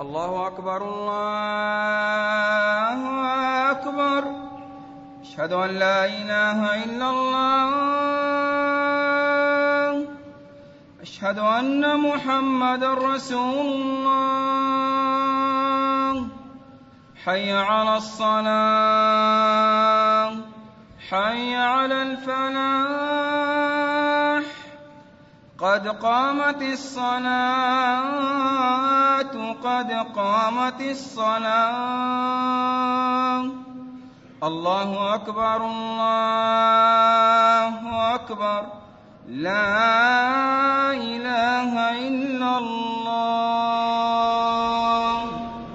الله أكبر الله أكبر. أشهد أن لا إله إلا الله. أشهد أن محمدًا رسول الله. حي على الصلاة، حي على الفلاح، قد قامت الصلاة، قد قامت الصلاة. الله أكبر الله أكبر. لا إله إلا الله.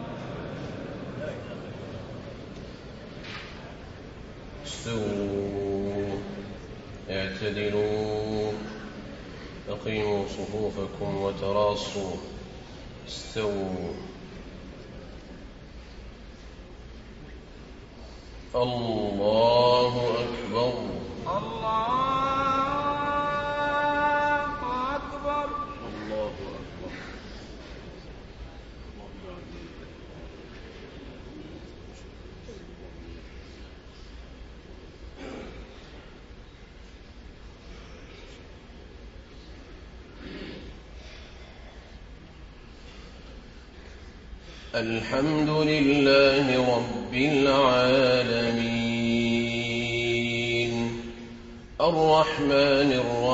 استووا، اعتدلوا، أقيموا صفوفكم وتراصوا. استووا. الله أكبر. الله أكبر. الله أكبر. الحمد لله رب العالمين، الرحمن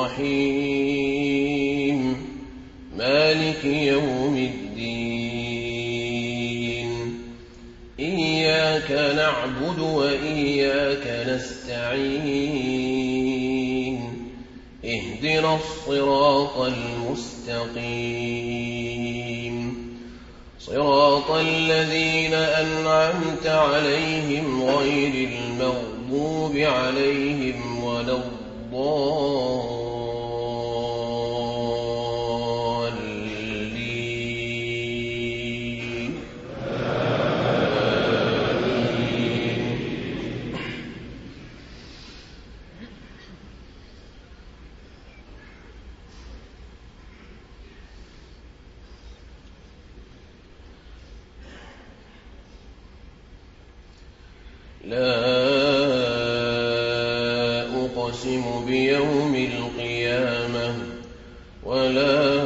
الرحيم، مالك يوم الدين. إياك نعبد وإياك نستعين. اهدنا الصراط المستقيم، صراط الذين أنعمت عليهم غير المغضوب عليهم ولا الضالين. لا أقسم بيوم القيامة ولا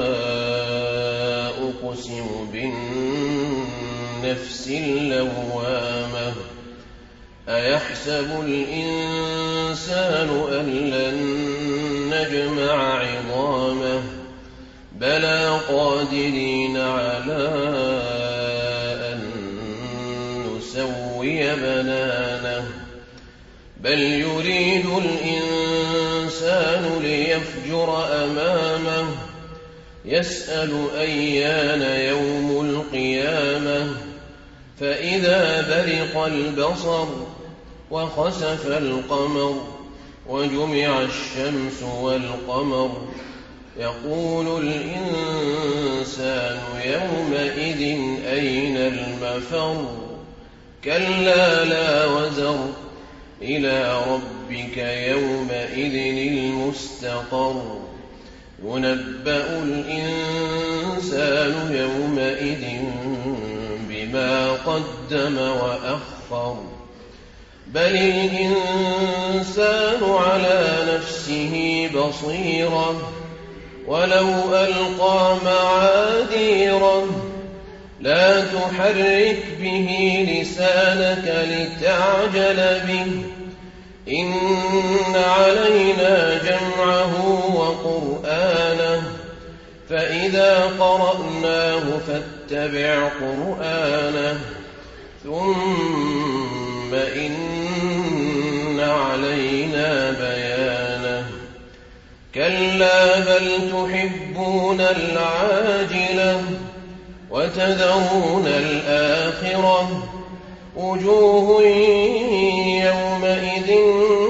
أقسم بالنفس اللوامة. أيحسب الإنسان أن لن نجمع عظامه؟ بلى قادرين على أن نسوي بنانه. بل يريد الإنسان ليفجر أمامه. يسأل أيان يوم القيامة. فإذا برق البصر وخسف القمر وجمع الشمس والقمر يقول الإنسان يومئذ أين المفر؟ كلا لا وزر، إلى ربك يومئذ المستقر. ينبأ الإنسان يومئذ بما قدم وأخر. بل الإنسان على نفسه بصيرة ولو ألقى معاذيره. لا تحرك به لسانك لتعجل به. إن علينا جمعه وقرآنه، فإذا قرأناه فاتبع قرآنه. ثم إن علينا بيانه. كلا بل تحبون العاجلة وتذرون الآخرة. وجوه يومئذ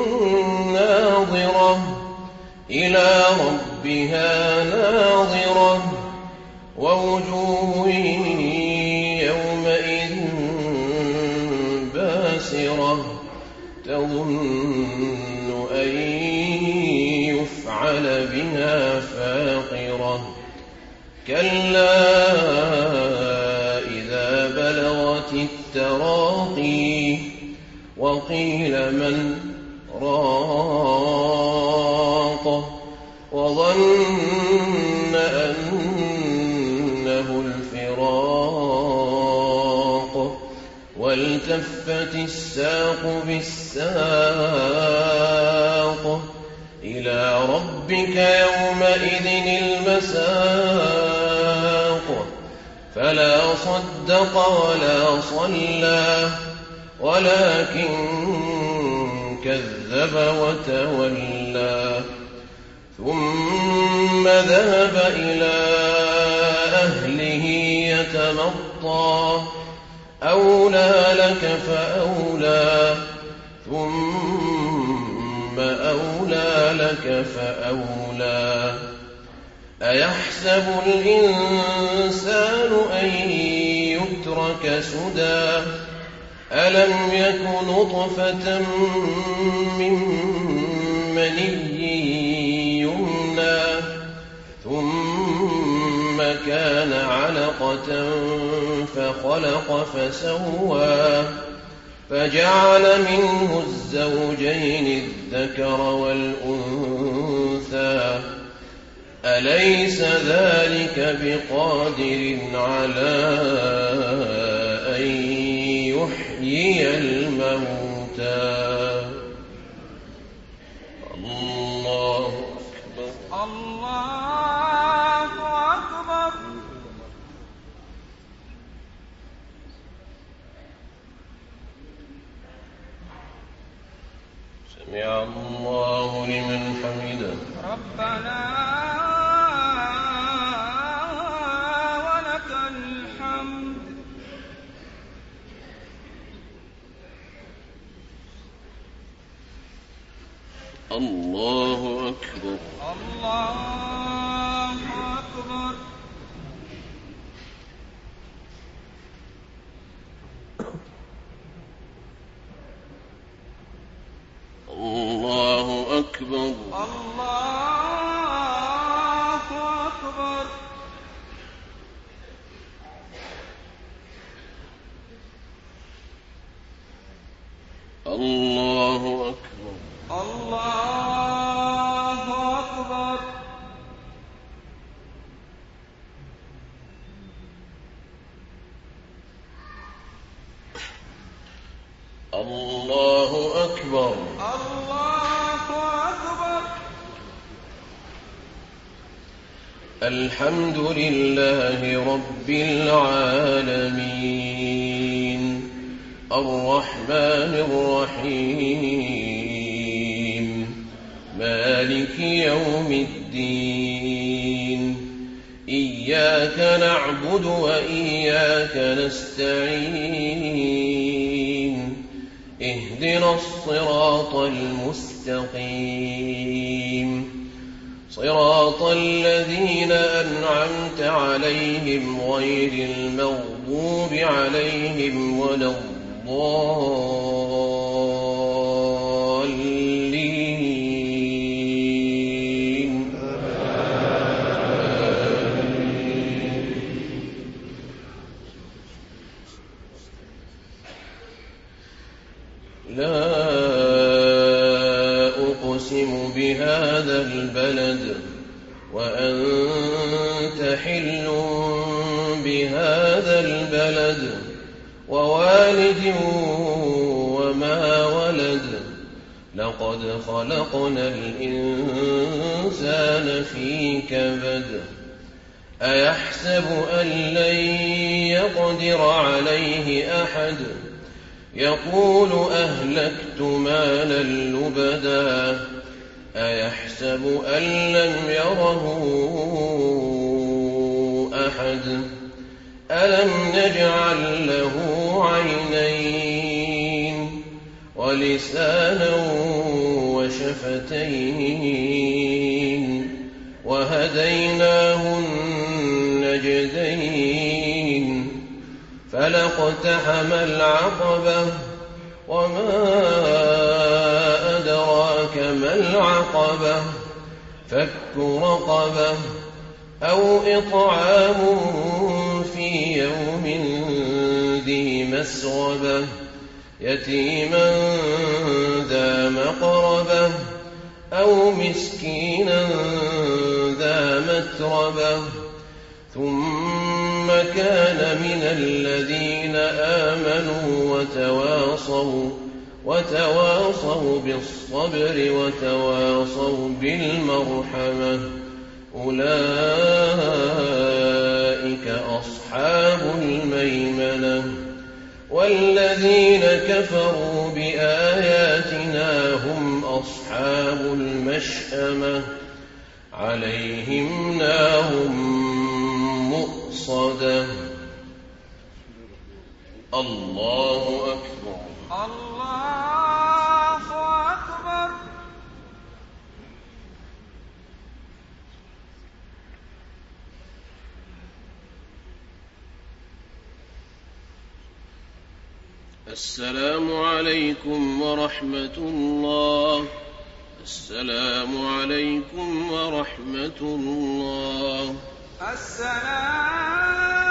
ناظرة إلى ربها ناظرة. ووجوه يومئذ باسرة تظن أن يفعل بها فاقرة. كلا إذا بلغت التراقي وقيل من راق وظن أنه الفراق والتفت الساق بالساق إلى ربك يومئذ المساق فلا صدق ولا صلى ولكن كذب وتولى ثم ذهب إلى أهله يتمطى أولى لك فأولى ثم أولى لك فأولى أيحسب الإنسان أن يترك سدى ألم يك نطفة من مني يمنى ثم كان علقة فخلق فسوى فجعل منه الزوجين الذكر والأنثى أليس ذلك بقادر على أن يحيي الموتى الله أكبر الله أكبر سمع الله لمن حمده ربنا ولك الحمد الله أكبر الله أكبر الله أكبر الله أكبر الله أكبر الله أكبر الله أكبر الله أكبر الحمد لله رب العالمين الرحمن الرحيم مالك يوم الدين إياك نعبد وإياك نستعين اهدنا الصراط المستقيم صراط الذين أنعمت عليهم غير المغضوب عليهم ولا الضالين لا أقسم بهذا البلد وأنت حل بهذا البلد ووالد وما ولد لقد خلقنا الإنسان في كبد أيحسب أن لن يقدر عليه أحد يقول أهلكت مالا لبدا أيحسب أن لم يره أحد ألم نجعل له عينين ولسانا وشفتين وهديناه النجدين فلاقتحم العقبة وما أدراك ما العقبة فك رقبة أو إطعام في يوم ذي مسغبة يتيما ذا مقربة أو مسكينا ذا متربة ثم كان من الذين آمنوا وتواصوا بالصبر وتواصوا بالمرحمة أولئك أصحاب الميمنة والذين كفروا بآياتنا هم أصحاب المشأمة عليهم نار مؤصدة. الله أكبر. الله أكبر. السلام عليكم ورحمة الله. السلام عليكم ورحمة الله. السلام